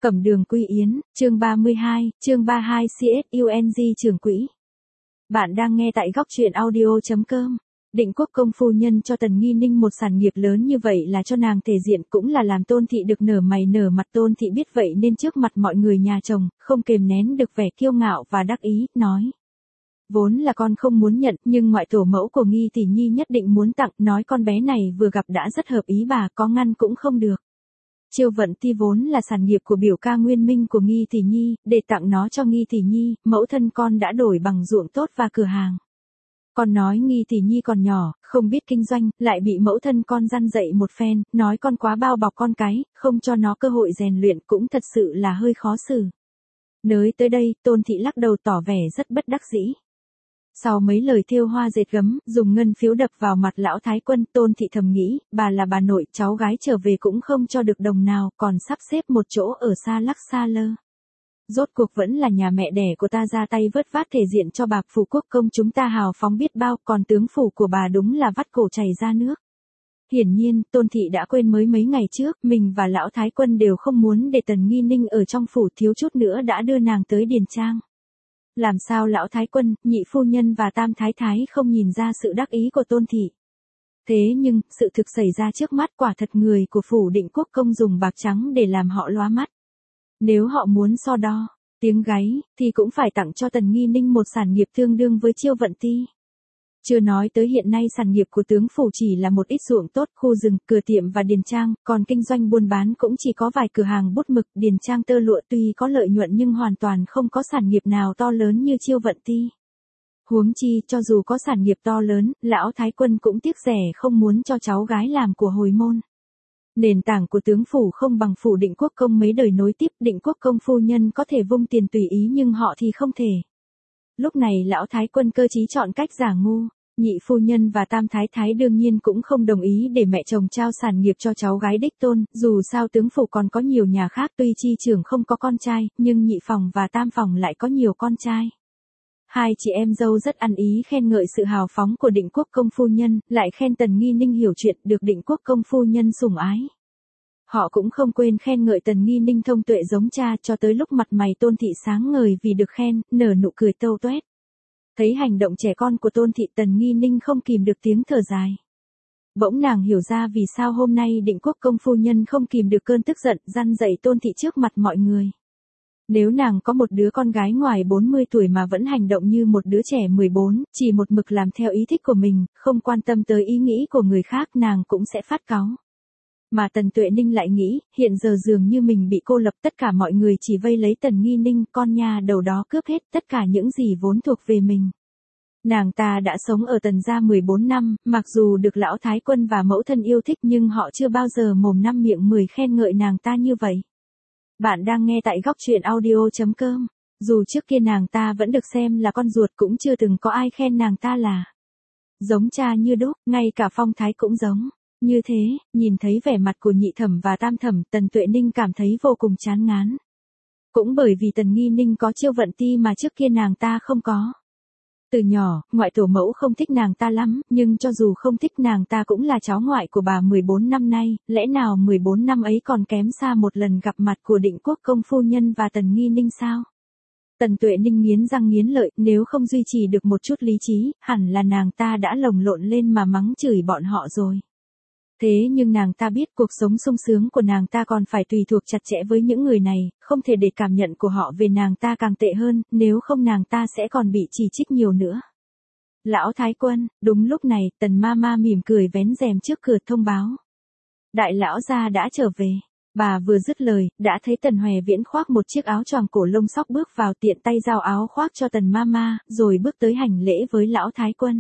Cẩm Đường Quy Yến, chương 32, chương 32 CSUNG Trường Quỹ. Bạn đang nghe tại góc truyện audio.com. Định Quốc công phu nhân cho Tần Nghi Ninh một sản nghiệp lớn như vậy là cho nàng thể diện, cũng là làm Tôn thị được nở mày nở mặt. Tôn thị biết vậy nên trước mặt mọi người nhà chồng, không kềm nén được vẻ kiêu ngạo và đắc ý, nói. Vốn là con không muốn nhận, nhưng ngoại tổ mẫu của Nghi tỷ nhi nhất định muốn tặng, nói con bé này vừa gặp đã rất hợp ý bà, có ngăn cũng không được. Chiêu Vận Ti vốn là sản nghiệp của biểu ca Nguyên Minh của Nghi tỷ nhi, để tặng nó cho Nghi tỷ nhi, mẫu thân con đã đổi bằng ruộng tốt và cửa hàng. Con nói Nghi tỷ nhi còn nhỏ, không biết kinh doanh, lại bị mẫu thân con răn dạy một phen, nói con quá bao bọc con cái, không cho nó cơ hội rèn luyện, cũng thật sự là hơi khó xử. Nới tới đây, Tôn thị lắc đầu tỏ vẻ rất bất đắc dĩ. Sau mấy lời thêu hoa dệt gấm, dùng ngân phiếu đập vào mặt lão thái quân, Tôn thị thầm nghĩ, bà là bà nội, cháu gái trở về cũng không cho được đồng nào, còn sắp xếp một chỗ ở xa lắc xa lơ. Rốt cuộc vẫn là nhà mẹ đẻ của ta ra tay vớt vát thể diện cho bà, phủ quốc công chúng ta hào phóng biết bao, còn tướng phủ của bà đúng là vắt cổ chảy ra nước. Hiển nhiên, Tôn thị đã quên mới mấy ngày trước, mình và lão thái quân đều không muốn để Tần Nghi Ninh ở trong phủ, thiếu chút nữa đã đưa nàng tới điền trang. Làm sao lão thái quân, nhị phu nhân và tam thái thái không nhìn ra sự đắc ý của Tôn thị. Thế nhưng, sự thực xảy ra trước mắt, quả thật người của phủ Định Quốc công dùng bạc trắng để làm họ lóa mắt. Nếu họ muốn so đo, tiếng gáy, thì cũng phải tặng cho Tần Nghi Ninh một sản nghiệp tương đương với Chiêu Vận Ti. Chưa nói tới hiện nay sản nghiệp của tướng phủ chỉ là một ít ruộng tốt, khu rừng, cửa tiệm và điền trang, còn kinh doanh buôn bán cũng chỉ có vài cửa hàng bút mực, điền trang tơ lụa, tuy có lợi nhuận nhưng hoàn toàn không có sản nghiệp nào to lớn như Chiêu Vận Ti. Huống chi, cho dù có sản nghiệp to lớn, lão thái quân cũng tiếc rẻ không muốn cho cháu gái làm của hồi môn. Nền tảng của tướng phủ không bằng phủ Định Quốc công mấy đời nối tiếp, Định Quốc công phu nhân có thể vung tiền tùy ý nhưng họ thì không thể. Lúc này lão thái quân cơ trí chọn cách giả ngu, nhị phu nhân và tam thái thái đương nhiên cũng không đồng ý để mẹ chồng trao sản nghiệp cho cháu gái đích tôn, dù sao tướng phủ còn có nhiều nhà khác, tuy chi trưởng không có con trai, nhưng nhị phòng và tam phòng lại có nhiều con trai. Hai chị em dâu rất ăn ý khen ngợi sự hào phóng của Định Quốc công phu nhân, lại khen Tần Nghi Ninh hiểu chuyện, được Định Quốc công phu nhân sủng ái. Họ cũng không quên khen ngợi Tần Nghi Ninh thông tuệ giống cha, cho tới lúc mặt mày Tôn thị sáng ngời vì được khen, nở nụ cười tâu toét. Thấy hành động trẻ con của Tôn thị, Tần Nghi Ninh không kìm được tiếng thở dài. Bỗng nàng hiểu ra vì sao hôm nay Định Quốc công phu nhân không kìm được cơn tức giận, răn dạy Tôn thị trước mặt mọi người. Nếu nàng có một đứa con gái ngoài 40 tuổi mà vẫn hành động như một đứa trẻ 14, chỉ một mực làm theo ý thích của mình, không quan tâm tới ý nghĩ của người khác, nàng cũng sẽ phát cáu. Mà Tần Tuệ Ninh lại nghĩ, hiện giờ dường như mình bị cô lập, tất cả mọi người chỉ vây lấy Tần Nghi Ninh, con nha đầu đó cướp hết tất cả những gì vốn thuộc về mình. Nàng ta đã sống ở Tần gia 14 năm, mặc dù được lão thái quân và mẫu thân yêu thích nhưng họ chưa bao giờ mồm năm miệng mười khen ngợi nàng ta như vậy. Bạn đang nghe tại góc truyện audio.com. Dù trước kia nàng ta vẫn được xem là con ruột, cũng chưa từng có ai khen nàng ta là giống cha như đúc, ngay cả phong thái cũng giống. Như thế, nhìn thấy vẻ mặt của nhị thẩm và tam thẩm, Tần Tuệ Ninh cảm thấy vô cùng chán ngán. Cũng bởi vì Tần Nghi Ninh có Chiêu Vận Ti mà trước kia nàng ta không có. Từ nhỏ, ngoại tổ mẫu không thích nàng ta lắm, nhưng cho dù không thích nàng ta cũng là cháu ngoại của bà 14 năm nay, lẽ nào 14 năm ấy còn kém xa một lần gặp mặt của Định Quốc công phu nhân và Tần Nghi Ninh sao? Tần Tuệ Ninh nghiến răng nghiến lợi, nếu không duy trì được một chút lý trí, hẳn là nàng ta đã lồng lộn lên mà mắng chửi bọn họ rồi. Thế nhưng nàng ta biết cuộc sống sung sướng của nàng ta còn phải tùy thuộc chặt chẽ với những người này, không thể để cảm nhận của họ về nàng ta càng tệ hơn, nếu không nàng ta sẽ còn bị chỉ trích nhiều nữa. Lão thái quân, đúng lúc này, Tần Mama mỉm cười vén rèm trước cửa thông báo. Đại lão gia đã trở về. Bà vừa dứt lời, đã thấy Tần Hòe Viễn khoác một chiếc áo choàng cổ lông sóc bước vào, tiện tay giao áo khoác cho Tần Mama, rồi bước tới hành lễ với lão thái quân.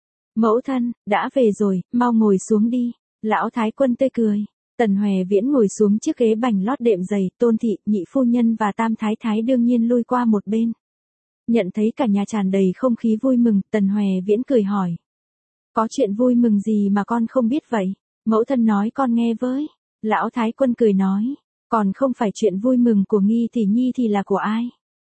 Mẫu thân, đã về rồi, mau ngồi xuống đi. Lão thái quân tươi cười. Tần Hòe Viễn ngồi xuống chiếc ghế bành lót đệm dày, Tôn thị, nhị phu nhân và tam thái thái đương nhiên lui qua một bên. Nhận thấy cả nhà tràn đầy không khí vui mừng, Tần Hòe Viễn cười hỏi. Có chuyện vui mừng gì mà con không biết vậy? Mẫu thân nói con nghe với. Lão thái quân cười nói. Còn không phải chuyện vui mừng của Nghi tỷ nhi thì là của ai?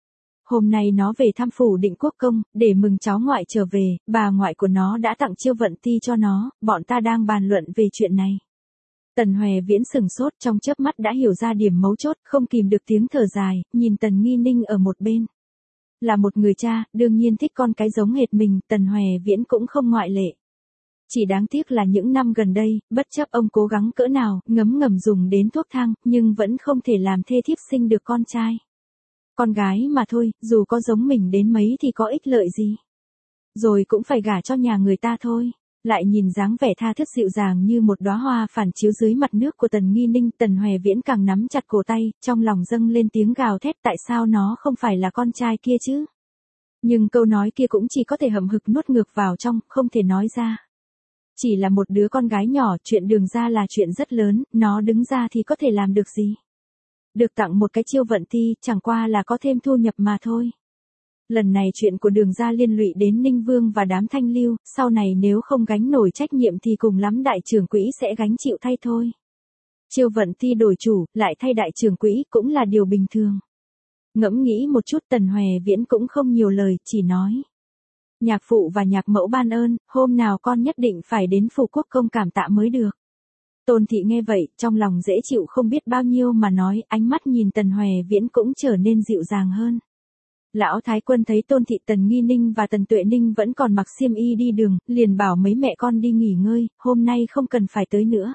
Hôm nay nó về thăm phủ Định Quốc công, để mừng cháu ngoại trở về, bà ngoại của nó đã tặng Chiêu Vận Ti cho nó, bọn ta đang bàn luận về chuyện này. Tần Hoè Viễn sừng sốt, trong chớp mắt đã hiểu ra điểm mấu chốt, không kìm được tiếng thở dài, nhìn Tần Nghi Ninh ở một bên. Là một người cha, đương nhiên thích con cái giống hệt mình, Tần Hoè Viễn cũng không ngoại lệ. Chỉ đáng tiếc là những năm gần đây, bất chấp ông cố gắng cỡ nào, ngấm ngầm dùng đến thuốc thang, nhưng vẫn không thể làm thê thiếp sinh được con trai. Con gái mà thôi, dù có giống mình đến mấy thì có ích lợi gì. Rồi cũng phải gả cho nhà người ta thôi. Lại nhìn dáng vẻ tha thướt dịu dàng như một đóa hoa phản chiếu dưới mặt nước của Tần Nghi Ninh, Tần Hoè Viễn càng nắm chặt cổ tay, trong lòng dâng lên tiếng gào thét, tại sao nó không phải là con trai kia chứ? Nhưng câu nói kia cũng chỉ có thể hậm hực nuốt ngược vào trong, không thể nói ra. Chỉ là một đứa con gái nhỏ, chuyện Đường ra là chuyện rất lớn, nó đứng ra thì có thể làm được gì? Được tặng một cái chiêu vận thi, chẳng qua là có thêm thu nhập mà thôi. Lần này chuyện của Đường ra liên lụy đến Ninh Vương và đám thanh lưu, sau này nếu không gánh nổi trách nhiệm thì cùng lắm đại trưởng quỹ sẽ gánh chịu thay thôi. Chiêu vận thi đổi chủ, lại thay đại trưởng quỹ cũng là điều bình thường. Ngẫm nghĩ một chút, Tần Hoè Viễn cũng không nhiều lời, chỉ nói. Nhạc phụ và nhạc mẫu ban ơn, hôm nào con nhất định phải đến Phủ Quốc Công cảm tạ mới được. Tôn Thị nghe vậy, trong lòng dễ chịu không biết bao nhiêu mà nói, ánh mắt nhìn Tần Hoè Viễn cũng trở nên dịu dàng hơn. Lão Thái Quân thấy Tôn Thị, Tần Nghi Ninh và Tần Tuệ Ninh vẫn còn mặc xiêm y đi đường, liền bảo mấy mẹ con đi nghỉ ngơi, hôm nay không cần phải tới nữa.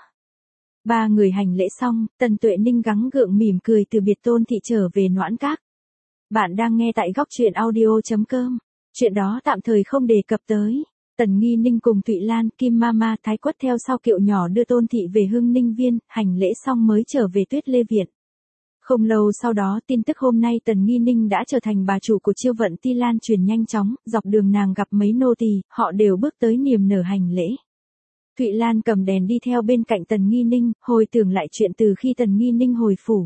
Ba người hành lễ xong, Tần Tuệ Ninh gắng gượng mỉm cười từ biệt Tôn Thị trở về Noãn Các. Bạn đang nghe tại góc truyện audio.com. Chuyện đó tạm thời không đề cập tới. Tần Nghi Ninh cùng Thụy Lan, Kim Mama, Thái Quất theo sau kiệu nhỏ đưa Tôn Thị về Hưng Ninh Viên, hành lễ xong mới trở về Tuyết Lê Viện. Không lâu sau đó, tin tức hôm nay Tần Nghi Ninh đã trở thành bà chủ của chiêu vận ti lan truyền nhanh chóng, dọc đường nàng gặp mấy nô tỳ, họ đều bước tới niềm nở hành lễ. Thụy Lan cầm đèn đi theo bên cạnh Tần Nghi Ninh, hồi tưởng lại chuyện từ khi Tần Nghi Ninh hồi phủ.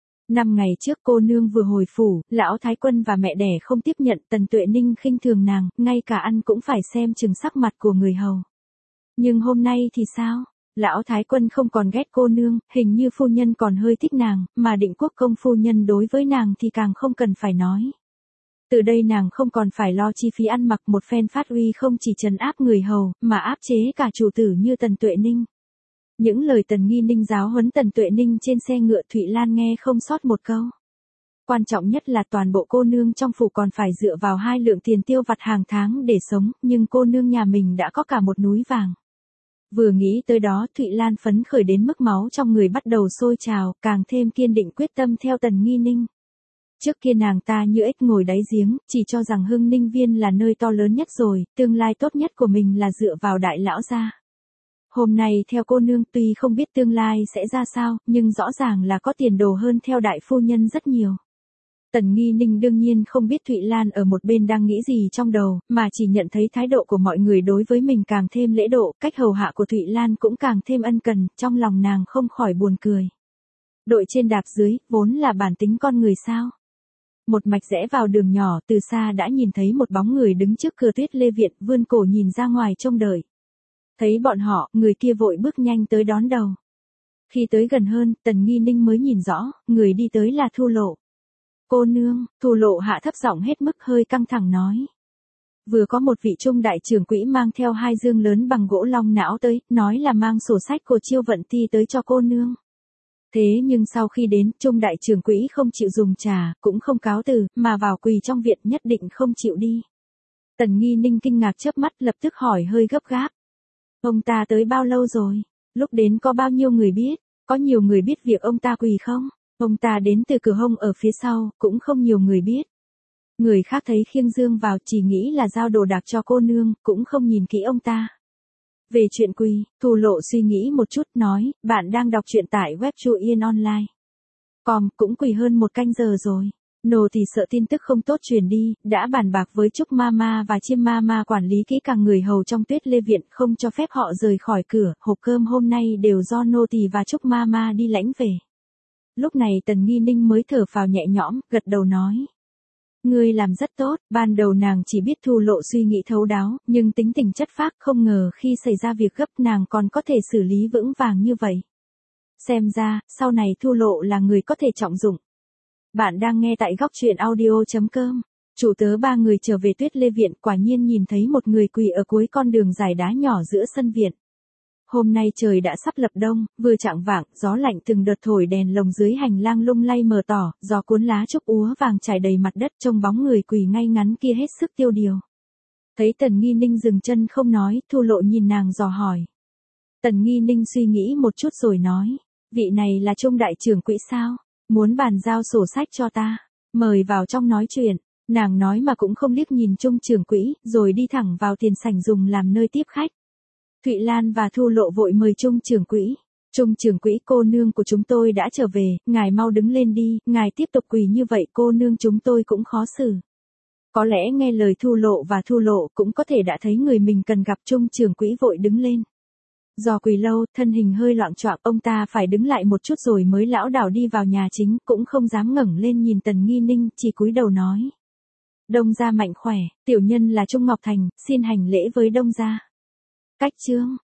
5 ngày trước cô nương vừa hồi phủ, lão Thái Quân và mẹ đẻ không tiếp nhận, Tần Tuệ Ninh khinh thường nàng, ngay cả ăn cũng phải xem chừng sắc mặt của người hầu. Nhưng hôm nay thì sao? Lão Thái Quân không còn ghét cô nương, hình như phu nhân còn hơi thích nàng, mà Định Quốc công phu nhân đối với nàng thì càng không cần phải nói. Từ đây nàng không còn phải lo chi phí ăn mặc, một phen phát uy không chỉ trấn áp người hầu, mà áp chế cả chủ tử như Tần Tuệ Ninh. Những lời Tần Nghi Ninh giáo huấn Tần Tuệ Ninh trên xe ngựa, Thụy Lan nghe không sót một câu. Quan trọng nhất là toàn bộ cô nương trong phủ còn phải dựa vào 2 lượng tiền tiêu vặt hàng tháng để sống, nhưng cô nương nhà mình đã có cả một núi vàng. Vừa nghĩ tới đó, Thụy Lan phấn khởi đến mức máu trong người bắt đầu sôi trào, càng thêm kiên định quyết tâm theo Tần Nghi Ninh. Trước kia nàng ta như ếch ngồi đáy giếng, chỉ cho rằng Hưng Ninh Viên là nơi to lớn nhất rồi, tương lai tốt nhất của mình là dựa vào đại lão gia. Hôm nay theo cô nương, tuy không biết tương lai sẽ ra sao, nhưng rõ ràng là có tiền đồ hơn theo đại phu nhân rất nhiều. Tần Nghi Ninh đương nhiên không biết Thụy Lan ở một bên đang nghĩ gì trong đầu, mà chỉ nhận thấy thái độ của mọi người đối với mình càng thêm lễ độ, cách hầu hạ của Thụy Lan cũng càng thêm ân cần, trong lòng nàng không khỏi buồn cười. Đội trên đạp dưới, vốn là bản tính con người sao? Một mạch rẽ vào đường nhỏ, từ xa đã nhìn thấy một bóng người đứng trước cửa Tuyết Lê Viện, vươn cổ nhìn ra ngoài trông đợi. Thấy bọn họ, người kia vội bước nhanh tới đón đầu. Khi tới gần hơn, Tần Nghi Ninh mới nhìn rõ, người đi tới là Thu Lộ. Cô nương, Thu Lộ hạ thấp giọng hết mức, hơi căng thẳng nói. Vừa có một vị trung đại trưởng quỹ mang theo 2 dương lớn bằng gỗ long não tới, nói là mang sổ sách của chiêu vận ti tới cho cô nương. Thế nhưng sau khi đến, trung đại trưởng quỹ không chịu dùng trà, cũng không cáo từ, mà vào quỳ trong viện, nhất định không chịu đi. Tần Nghi Ninh kinh ngạc chớp mắt, lập tức hỏi hơi gấp gáp. Ông ta tới bao lâu rồi? Lúc đến có bao nhiêu người biết? Có nhiều người biết việc ông ta quỳ không? Ông ta đến từ cửa hông ở phía sau, cũng không nhiều người biết. Người khác thấy khiêng dương vào chỉ nghĩ là giao đồ đạc cho cô nương, cũng không nhìn kỹ ông ta. Về chuyện quỳ, Thu Lộ suy nghĩ một chút, nói, bạn đang đọc truyện tại web Chu Yên Online. Cũng quỳ hơn 1 canh giờ rồi. Nô thì sợ tin tức không tốt truyền đi, đã bàn bạc với Trúc Mama và Chiêm Mama quản lý kỹ càng người hầu trong Tuyết Lê Viện, không cho phép họ rời khỏi cửa, hộp cơm hôm nay đều do nô tỳ và Trúc Mama đi lãnh về. Lúc này Tần Nghi Ninh mới thở phào nhẹ nhõm, gật đầu nói. Ngươi làm rất tốt, ban đầu nàng chỉ biết Thu Lộ suy nghĩ thấu đáo, nhưng tính tình chất phác, không ngờ khi xảy ra việc gấp nàng còn có thể xử lý vững vàng như vậy. Xem ra, sau này Thu Lộ là người có thể trọng dụng. Bạn đang nghe tại góc truyện audio.com. Chủ tớ 3 người trở về Tuyết Lê Viện, quả nhiên nhìn thấy một người quỳ ở cuối con đường dài đá nhỏ giữa sân viện. Hôm nay trời đã sắp lập đông, vừa chạng vạng, gió lạnh từng đợt thổi đèn lồng dưới hành lang lung lay mờ tỏ, gió cuốn lá trúc úa vàng trải đầy mặt đất, trông bóng người quỳ ngay ngắn kia hết sức tiêu điều. Thấy Tần Nghi Ninh dừng chân không nói, Thu Lộ nhìn nàng dò hỏi. Tần Nghi Ninh suy nghĩ một chút rồi nói, vị này là Trung đại trưởng quỹ sao, muốn bàn giao sổ sách cho ta, mời vào trong nói chuyện. Nàng nói mà cũng không liếc nhìn Trung trưởng quỹ, rồi đi thẳng vào tiền sảnh dùng làm nơi tiếp khách. Thụy Lan và Thu Lộ vội mời Trung trưởng quỹ. Trung trưởng quỹ, cô nương của chúng tôi đã trở về, ngài mau đứng lên đi, ngài tiếp tục quỳ như vậy cô nương chúng tôi cũng khó xử. Có lẽ nghe lời Thu Lộ và Thu Lộ cũng có thể đã thấy người mình cần gặp. Trung trưởng quỹ vội đứng lên. Do quỳ lâu, thân hình hơi loạng choạng, ông ta phải đứng lại một chút rồi mới lảo đảo đi vào nhà chính, cũng không dám ngẩng lên nhìn Tần Nghi Ninh, chỉ cúi đầu nói. Đông gia mạnh khỏe, tiểu nhân là Trung Ngọc Thành, xin hành lễ với Đông gia. Cách chương